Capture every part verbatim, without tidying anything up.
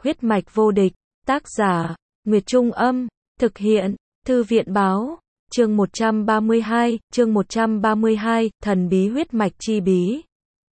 Huyết mạch vô địch, tác giả, Nguyệt Trung Âm, thực hiện, Thư viện Báo, chương một trăm ba mươi hai, chương một trăm ba mươi hai, thần bí huyết mạch chi bí.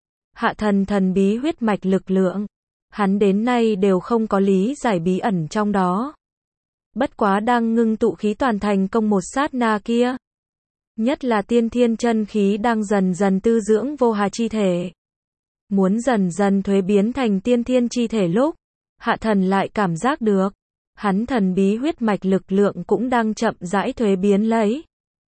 Hạ thần thần bí huyết mạch lực lượng, hắn đến nay đều không có lý giải bí ẩn trong đó. Bất quá đang ngưng tụ khí toàn thành công một sát na kia. Nhất là tiên thiên chân khí đang dần dần tư dưỡng vô hà chi thể. Muốn dần dần thuế biến thành tiên thiên chi thể lúc, hạ thần lại cảm giác được, hắn thần bí huyết mạch lực lượng cũng đang chậm rãi thuế biến lấy.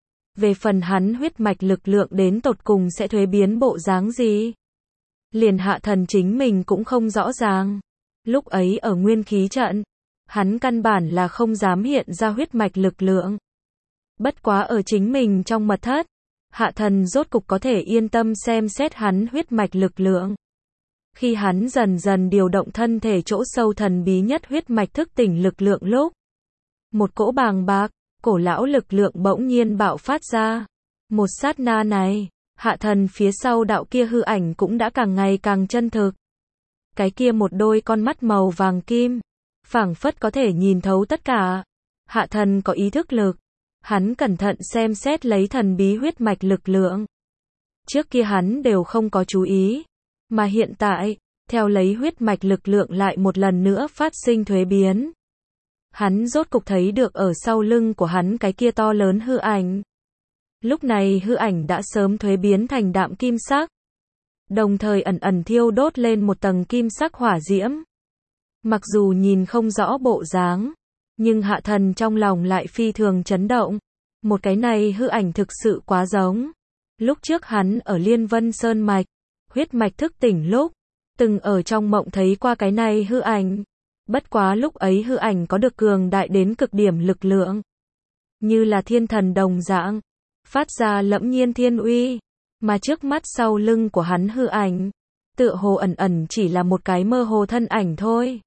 Về phần hắn huyết mạch lực lượng đến tột cùng sẽ thuế biến bộ dáng gì? Liền hạ thần chính mình cũng không rõ ràng. Lúc ấy ở nguyên khí trận, hắn căn bản là không dám hiện ra huyết mạch lực lượng. Bất quá ở chính mình trong mật thất, hạ thần rốt cục có thể yên tâm xem xét hắn huyết mạch lực lượng. Khi hắn dần dần điều động thân thể chỗ sâu thần bí nhất huyết mạch thức tỉnh lực lượng lúc, một cỗ bàng bạc, cổ lão lực lượng bỗng nhiên bạo phát ra. Một sát na này, hạ thần phía sau đạo kia hư ảnh cũng đã càng ngày càng chân thực. Cái kia một đôi con mắt màu vàng kim, phảng phất có thể nhìn thấu tất cả. Hạ thần có ý thức lực, hắn cẩn thận xem xét lấy thần bí huyết mạch lực lượng. Trước kia hắn đều không có chú ý, mà hiện tại, theo lấy huyết mạch lực lượng lại một lần nữa phát sinh thuế biến. Hắn rốt cục thấy được ở sau lưng của hắn cái kia to lớn hư ảnh. Lúc này hư ảnh đã sớm thuế biến thành đạm kim sắc, đồng thời ẩn ẩn thiêu đốt lên một tầng kim sắc hỏa diễm. Mặc dù nhìn không rõ bộ dáng, nhưng hạ thần trong lòng lại phi thường chấn động. Một cái này hư ảnh thực sự quá giống. Lúc trước hắn ở Liên Vân Sơn Mạch, huyết mạch thức tỉnh lúc, từng ở trong mộng thấy qua cái này hư ảnh. Bất quá lúc ấy hư ảnh có được cường đại đến cực điểm lực lượng. Như là thiên thần đồng dạng, phát ra lẫm nhiên thiên uy. Mà trước mắt sau lưng của hắn hư ảnh, tựa hồ ẩn ẩn chỉ là một cái mơ hồ thân ảnh thôi.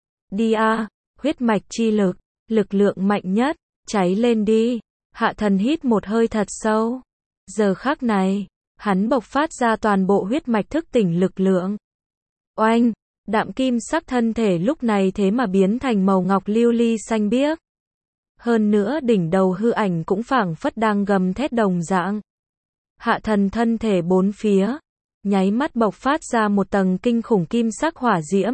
Đi a, huyết mạch chi lực, lực lượng mạnh nhất, cháy lên đi. Hạ thần hít một hơi thật sâu. Giờ khắc này, hắn bộc phát ra toàn bộ huyết mạch thức tỉnh lực lượng. Oanh, đạm kim sắc thân thể lúc này thế mà biến thành màu ngọc lưu ly xanh biếc. Hơn nữa đỉnh đầu hư ảnh cũng phảng phất đang gầm thét đồng dạng. Hạ thần thân thể bốn phía, nháy mắt bộc phát ra một tầng kinh khủng kim sắc hỏa diễm.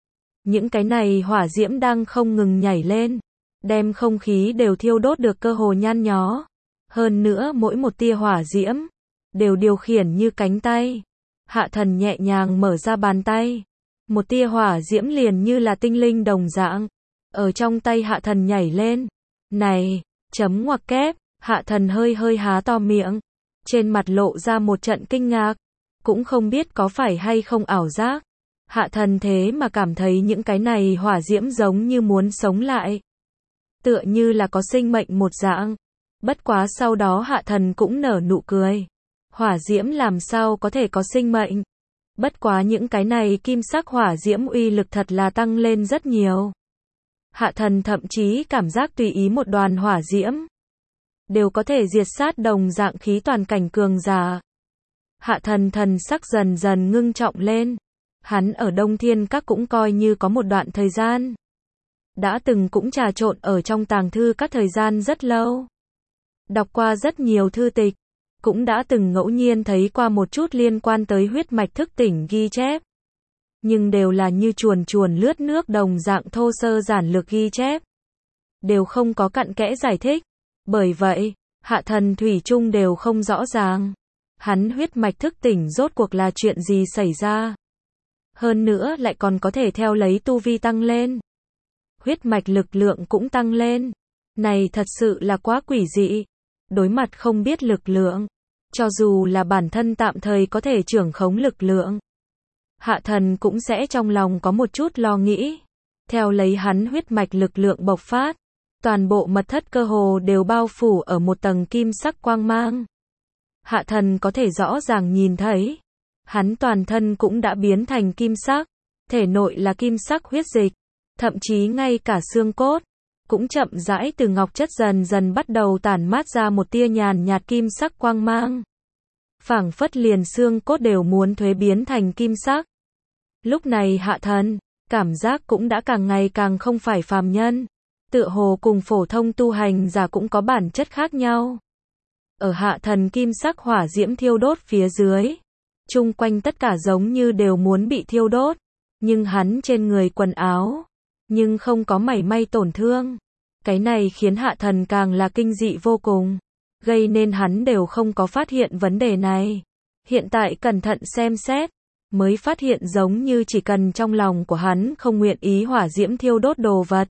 Những cái này hỏa diễm đang không ngừng nhảy lên, đem không khí đều thiêu đốt được cơ hồ nhan nhó. Hơn nữa mỗi một tia hỏa diễm, đều điều khiển như cánh tay. Hạ thần nhẹ nhàng mở ra bàn tay. Một tia hỏa diễm liền như là tinh linh đồng dạng. Ở trong tay hạ thần nhảy lên. Này, chấm ngoặc kép, hạ thần hơi hơi há to miệng. Trên mặt lộ ra một trận kinh ngạc. Cũng không biết có phải hay không ảo giác. Hạ thần thế mà cảm thấy những cái này hỏa diễm giống như muốn sống lại. Tựa như là có sinh mệnh một dạng. Bất quá sau đó hạ thần cũng nở nụ cười. Hỏa diễm làm sao có thể có sinh mệnh. Bất quá những cái này kim sắc hỏa diễm uy lực thật là tăng lên rất nhiều. Hạ thần thậm chí cảm giác tùy ý một đoàn hỏa diễm, đều có thể diệt sát đồng dạng khí toàn cảnh cường giả. Hạ thần thần sắc dần dần ngưng trọng lên. Hắn ở Đông Thiên Các cũng coi như có một đoạn thời gian. Đã từng cũng trà trộn ở trong tàng thư các thời gian rất lâu. Đọc qua rất nhiều thư tịch. Cũng đã từng ngẫu nhiên thấy qua một chút liên quan tới huyết mạch thức tỉnh ghi chép. Nhưng đều là như chuồn chuồn lướt nước đồng dạng thô sơ giản lược ghi chép. Đều không có cặn kẽ giải thích. Bởi vậy, hạ thần thủy chung đều không rõ ràng. Hắn huyết mạch thức tỉnh rốt cuộc là chuyện gì xảy ra. Hơn nữa lại còn có thể theo lấy tu vi tăng lên. Huyết mạch lực lượng cũng tăng lên. Này thật sự là quá quỷ dị. Đối mặt không biết lực lượng, cho dù là bản thân tạm thời có thể trưởng khống lực lượng, hạ thần cũng sẽ trong lòng có một chút lo nghĩ. Theo lấy hắn huyết mạch lực lượng bộc phát, toàn bộ mật thất cơ hồ đều bao phủ ở một tầng kim sắc quang mang. Hạ thần có thể rõ ràng nhìn thấy, hắn toàn thân cũng đã biến thành kim sắc, thể nội là kim sắc huyết dịch, thậm chí ngay cả xương cốt cũng chậm rãi từ ngọc chất dần dần bắt đầu tản mát ra một tia nhàn nhạt kim sắc quang mang. Phảng phất liền xương cốt đều muốn thuế biến thành kim sắc. Lúc này hạ thần, cảm giác cũng đã càng ngày càng không phải phàm nhân, tựa hồ cùng phổ thông tu hành giả cũng có bản chất khác nhau. Ở hạ thần kim sắc hỏa diễm thiêu đốt phía dưới, chung quanh tất cả giống như đều muốn bị thiêu đốt, nhưng hắn trên người quần áo, nhưng không có mảy may tổn thương. Cái này khiến hạ thần càng là kinh dị vô cùng, gây nên hắn đều không có phát hiện vấn đề này. Hiện tại cẩn thận xem xét, mới phát hiện giống như chỉ cần trong lòng của hắn không nguyện ý hỏa diễm thiêu đốt đồ vật,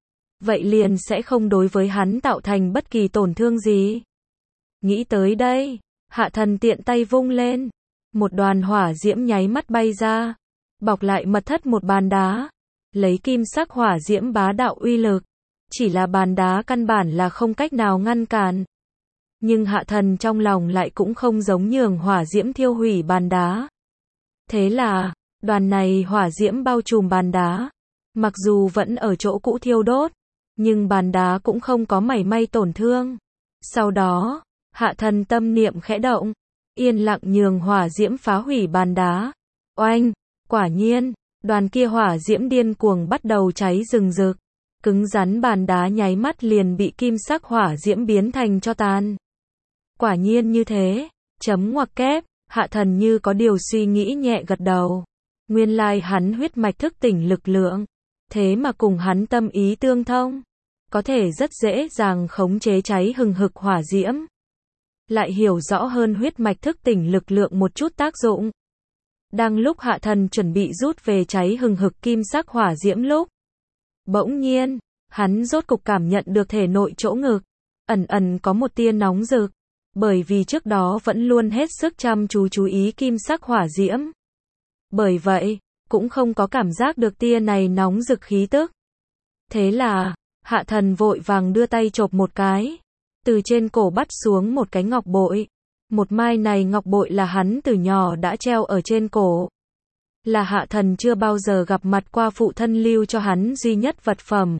vậy liền sẽ không đối với hắn tạo thành bất kỳ tổn thương gì. Nghĩ tới đây, hạ thần tiện tay vung lên, một đoàn hỏa diễm nháy mắt bay ra, bọc lại mật thất một bàn đá, lấy kim sắc hỏa diễm bá đạo uy lực, chỉ là bàn đá căn bản là không cách nào ngăn cản. Nhưng hạ thần trong lòng lại cũng không giống nhường hỏa diễm thiêu hủy bàn đá. Thế là, đoàn này hỏa diễm bao trùm bàn đá, mặc dù vẫn ở chỗ cũ thiêu đốt, nhưng bàn đá cũng không có mảy may tổn thương. Sau đó, hạ thần tâm niệm khẽ động, yên lặng nhường hỏa diễm phá hủy bàn đá. Oanh, quả nhiên, đoàn kia hỏa diễm điên cuồng bắt đầu cháy rừng rực, cứng rắn bàn đá nháy mắt liền bị kim sắc hỏa diễm biến thành tro tàn. Quả nhiên như thế, chấm ngoặc kép, hạ thần như có điều suy nghĩ nhẹ gật đầu. Nguyên lai hắn huyết mạch thức tỉnh lực lượng, thế mà cùng hắn tâm ý tương thông, có thể rất dễ dàng khống chế cháy hừng hực hỏa diễm. Lại hiểu rõ hơn huyết mạch thức tỉnh lực lượng một chút tác dụng. Đang lúc hạ thần chuẩn bị rút về cháy hừng hực kim sắc hỏa diễm lúc, bỗng nhiên, hắn rốt cục cảm nhận được thể nội chỗ ngực, ẩn ẩn có một tia nóng rực, bởi vì trước đó vẫn luôn hết sức chăm chú chú ý kim sắc hỏa diễm. Bởi vậy, cũng không có cảm giác được tia này nóng rực khí tức. Thế là, hạ thần vội vàng đưa tay chộp một cái, từ trên cổ bắt xuống một cái ngọc bội. Một mai này ngọc bội là hắn từ nhỏ đã treo ở trên cổ. Là hạ thần chưa bao giờ gặp mặt qua phụ thân lưu cho hắn duy nhất vật phẩm.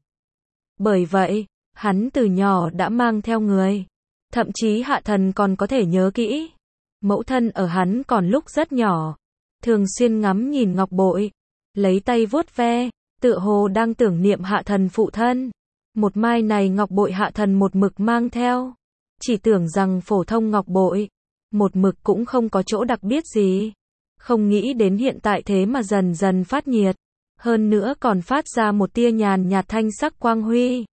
Bởi vậy, hắn từ nhỏ đã mang theo người. Thậm chí hạ thần còn có thể nhớ kỹ. Mẫu thân ở hắn còn lúc rất nhỏ, thường xuyên ngắm nhìn ngọc bội, lấy tay vuốt ve, tựa hồ đang tưởng niệm hạ thần phụ thân. Một mai này ngọc bội hạ thần một mực mang theo, chỉ tưởng rằng phổ thông ngọc bội, một mực cũng không có chỗ đặc biệt gì. Không nghĩ đến hiện tại thế mà dần dần phát nhiệt, hơn nữa còn phát ra một tia nhàn nhạt thanh sắc quang huy.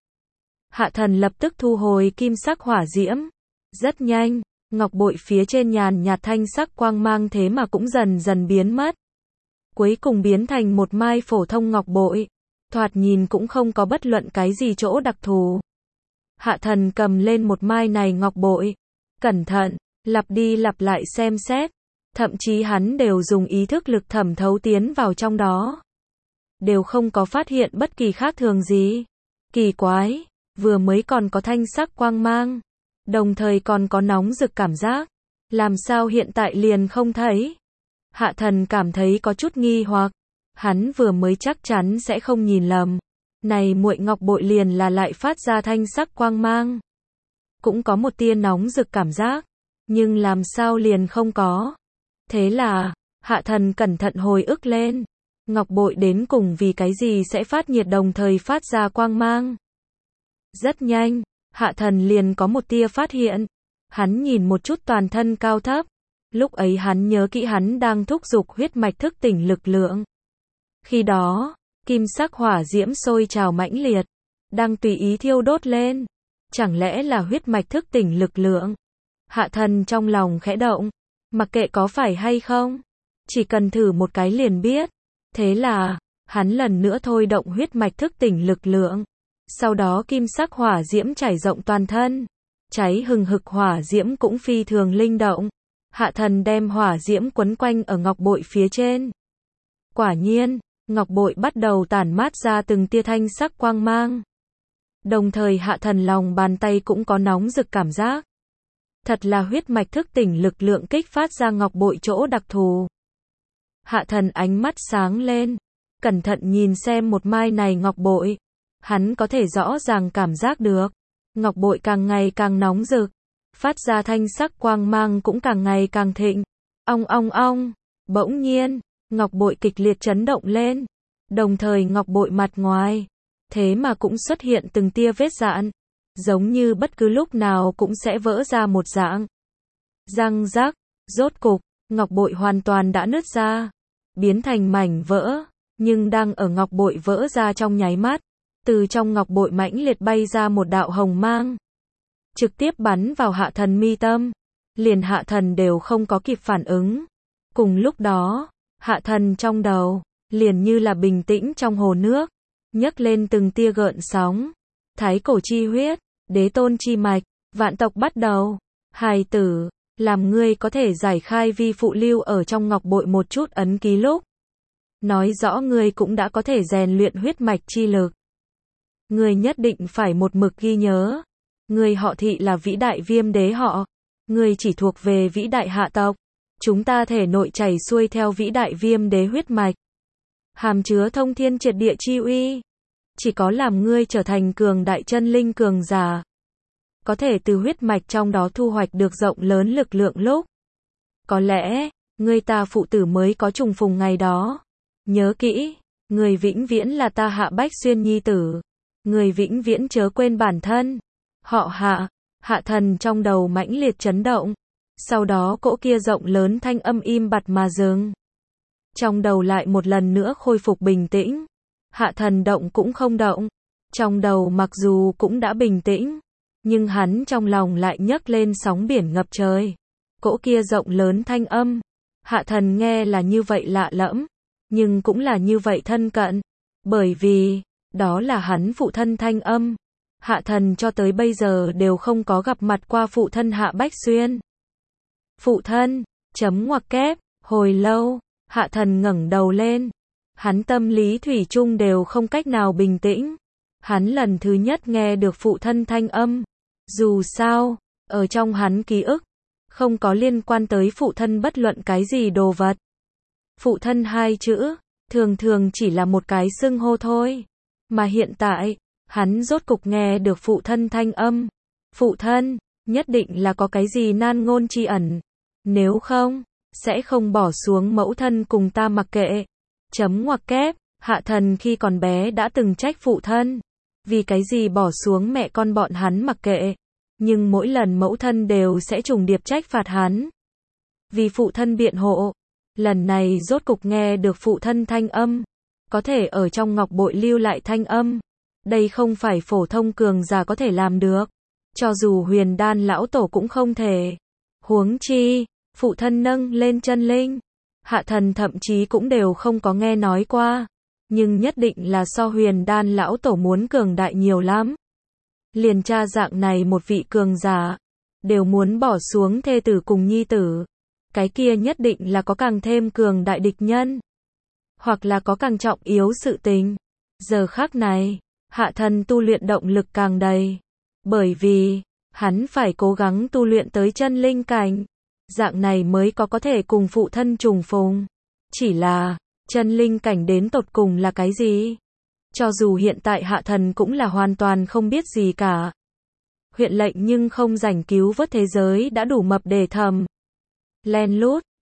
Hạ thần lập tức thu hồi kim sắc hỏa diễm. Rất nhanh, ngọc bội phía trên nhàn nhạt thanh sắc quang mang thế mà cũng dần dần biến mất. Cuối cùng biến thành một mai phổ thông ngọc bội. Thoạt nhìn cũng không có bất luận cái gì chỗ đặc thù. Hạ thần cầm lên một mai này ngọc bội, cẩn thận, lặp đi lặp lại xem xét. Thậm chí hắn đều dùng ý thức lực thẩm thấu tiến vào trong đó. Đều không có phát hiện bất kỳ khác thường gì. Kỳ quái, vừa mới còn có thanh sắc quang mang, đồng thời còn có nóng rực cảm giác. Làm sao hiện tại liền không thấy? Hạ thần cảm thấy có chút nghi hoặc. Hắn vừa mới chắc chắn sẽ không nhìn lầm. Này muội ngọc bội liền là lại phát ra thanh sắc quang mang. Cũng có một tia nóng rực cảm giác. Nhưng làm sao liền không có? Thế là, hạ thần cẩn thận hồi ức lên. Ngọc bội đến cùng vì cái gì sẽ phát nhiệt đồng thời phát ra quang mang? Rất nhanh, hạ thần liền có một tia phát hiện. Hắn nhìn một chút toàn thân cao thấp. Lúc ấy hắn nhớ kỹ hắn đang thúc giục huyết mạch thức tỉnh lực lượng. Khi đó, kim sắc hỏa diễm sôi trào mãnh liệt, đang tùy ý thiêu đốt lên. Chẳng lẽ là huyết mạch thức tỉnh lực lượng? Hạ thần trong lòng khẽ động, mặc kệ có phải hay không, chỉ cần thử một cái liền biết. Thế là, hắn lần nữa thôi động huyết mạch thức tỉnh lực lượng. Sau đó kim sắc hỏa diễm trải rộng toàn thân. Cháy hừng hực hỏa diễm cũng phi thường linh động. Hạ thần đem hỏa diễm quấn quanh ở ngọc bội phía trên. Quả nhiên, ngọc bội bắt đầu tản mát ra từng tia thanh sắc quang mang. Đồng thời hạ thần lòng bàn tay cũng có nóng rực cảm giác. Thật là huyết mạch thức tỉnh lực lượng kích phát ra ngọc bội chỗ đặc thù. Hạ thần ánh mắt sáng lên, cẩn thận nhìn xem một mai này ngọc bội. Hắn có thể rõ ràng cảm giác được, ngọc bội càng ngày càng nóng rực, phát ra thanh sắc quang mang cũng càng ngày càng thịnh. Ong ong ong, bỗng nhiên, ngọc bội kịch liệt chấn động lên. Đồng thời ngọc bội mặt ngoài, thế mà cũng xuất hiện từng tia vết dạn, giống như bất cứ lúc nào cũng sẽ vỡ ra một dạng. Răng rắc, rốt cục, ngọc bội hoàn toàn đã nứt ra, biến thành mảnh vỡ, nhưng đang ở ngọc bội vỡ ra trong nháy mắt, từ trong ngọc bội mãnh liệt bay ra một đạo hồng mang, trực tiếp bắn vào Hạ Thần mi tâm, liền Hạ Thần đều không có kịp phản ứng. Cùng lúc đó, Hạ Thần trong đầu, liền như là bình tĩnh trong hồ nước, nhấc lên từng tia gợn sóng. Thái cổ chi huyết, đế tôn chi mạch, vạn tộc bắt đầu. Hài tử, làm ngươi có thể giải khai vi phụ lưu ở trong ngọc bội một chút ấn ký lúc, nói rõ ngươi cũng đã có thể rèn luyện huyết mạch chi lực. Ngươi nhất định phải một mực ghi nhớ, ngươi họ Thị là vĩ đại viêm đế họ, ngươi chỉ thuộc về vĩ đại hạ tộc, chúng ta thể nội chảy xuôi theo vĩ đại viêm đế huyết mạch, hàm chứa thông thiên triệt địa chi uy. Chỉ có làm ngươi trở thành cường đại chân linh cường giả, có thể từ huyết mạch trong đó thu hoạch được rộng lớn lực lượng lúc, có lẽ, ngươi ta phụ tử mới có trùng phùng ngày đó. Nhớ kỹ, người vĩnh viễn là ta Hạ Bách Xuyên nhi tử, người vĩnh viễn chớ quên bản thân. Họ Hạ, Hạ Thần trong đầu mãnh liệt chấn động, sau đó cỗ kia rộng lớn thanh âm im bặt mà dừng. Trong đầu lại một lần nữa khôi phục bình tĩnh. Hạ Thần động cũng không động, trong đầu mặc dù cũng đã bình tĩnh, nhưng hắn trong lòng lại nhấc lên sóng biển ngập trời. Cỗ kia rộng lớn thanh âm, Hạ Thần nghe là như vậy lạ lẫm, nhưng cũng là như vậy thân cận, bởi vì, đó là hắn phụ thân thanh âm. Hạ Thần cho tới bây giờ đều không có gặp mặt qua phụ thân Hạ Bách Xuyên. Phụ thân, chấm ngoặc kép, hồi lâu, Hạ Thần ngẩng đầu lên. Hắn tâm lý thủy chung đều không cách nào bình tĩnh. Hắn lần thứ nhất nghe được phụ thân thanh âm. Dù sao, ở trong hắn ký ức, không có liên quan tới phụ thân bất luận cái gì đồ vật. Phụ thân hai chữ, thường thường chỉ là một cái xưng hô thôi. Mà hiện tại, hắn rốt cục nghe được phụ thân thanh âm. Phụ thân, nhất định là có cái gì nan ngôn chi ẩn. Nếu không, sẽ không bỏ xuống mẫu thân cùng ta mặc kệ. Chấm ngoặc kép, Hạ Thần khi còn bé đã từng trách phụ thân. Vì cái gì bỏ xuống mẹ con bọn hắn mặc kệ. Nhưng mỗi lần mẫu thân đều sẽ trùng điệp trách phạt hắn. Vì phụ thân biện hộ. Lần này rốt cục nghe được phụ thân thanh âm. Có thể ở trong ngọc bội lưu lại thanh âm. Đây không phải phổ thông cường giả có thể làm được. Cho dù huyền đan lão tổ cũng không thể. Huống chi, phụ thân nâng lên chân linh. Hạ Thần thậm chí cũng đều không có nghe nói qua. Nhưng nhất định là so huyền đan lão tổ muốn cường đại nhiều lắm. Liền cha dạng này một vị cường giả, đều muốn bỏ xuống thê tử cùng nhi tử. Cái kia nhất định là có càng thêm cường đại địch nhân. Hoặc là có càng trọng yếu sự tình. Giờ khắc này, Hạ Thần tu luyện động lực càng đầy. Bởi vì, hắn phải cố gắng tu luyện tới chân linh cảnh. Dạng này mới có có thể cùng phụ thân trùng phùng. Chỉ là, chân linh cảnh đến tột cùng là cái gì? Cho dù hiện tại Hạ Thần cũng là hoàn toàn không biết gì cả. Huyện lệnh nhưng không rảnh cứu vớt thế giới đã đủ mập để thầm. Len lút,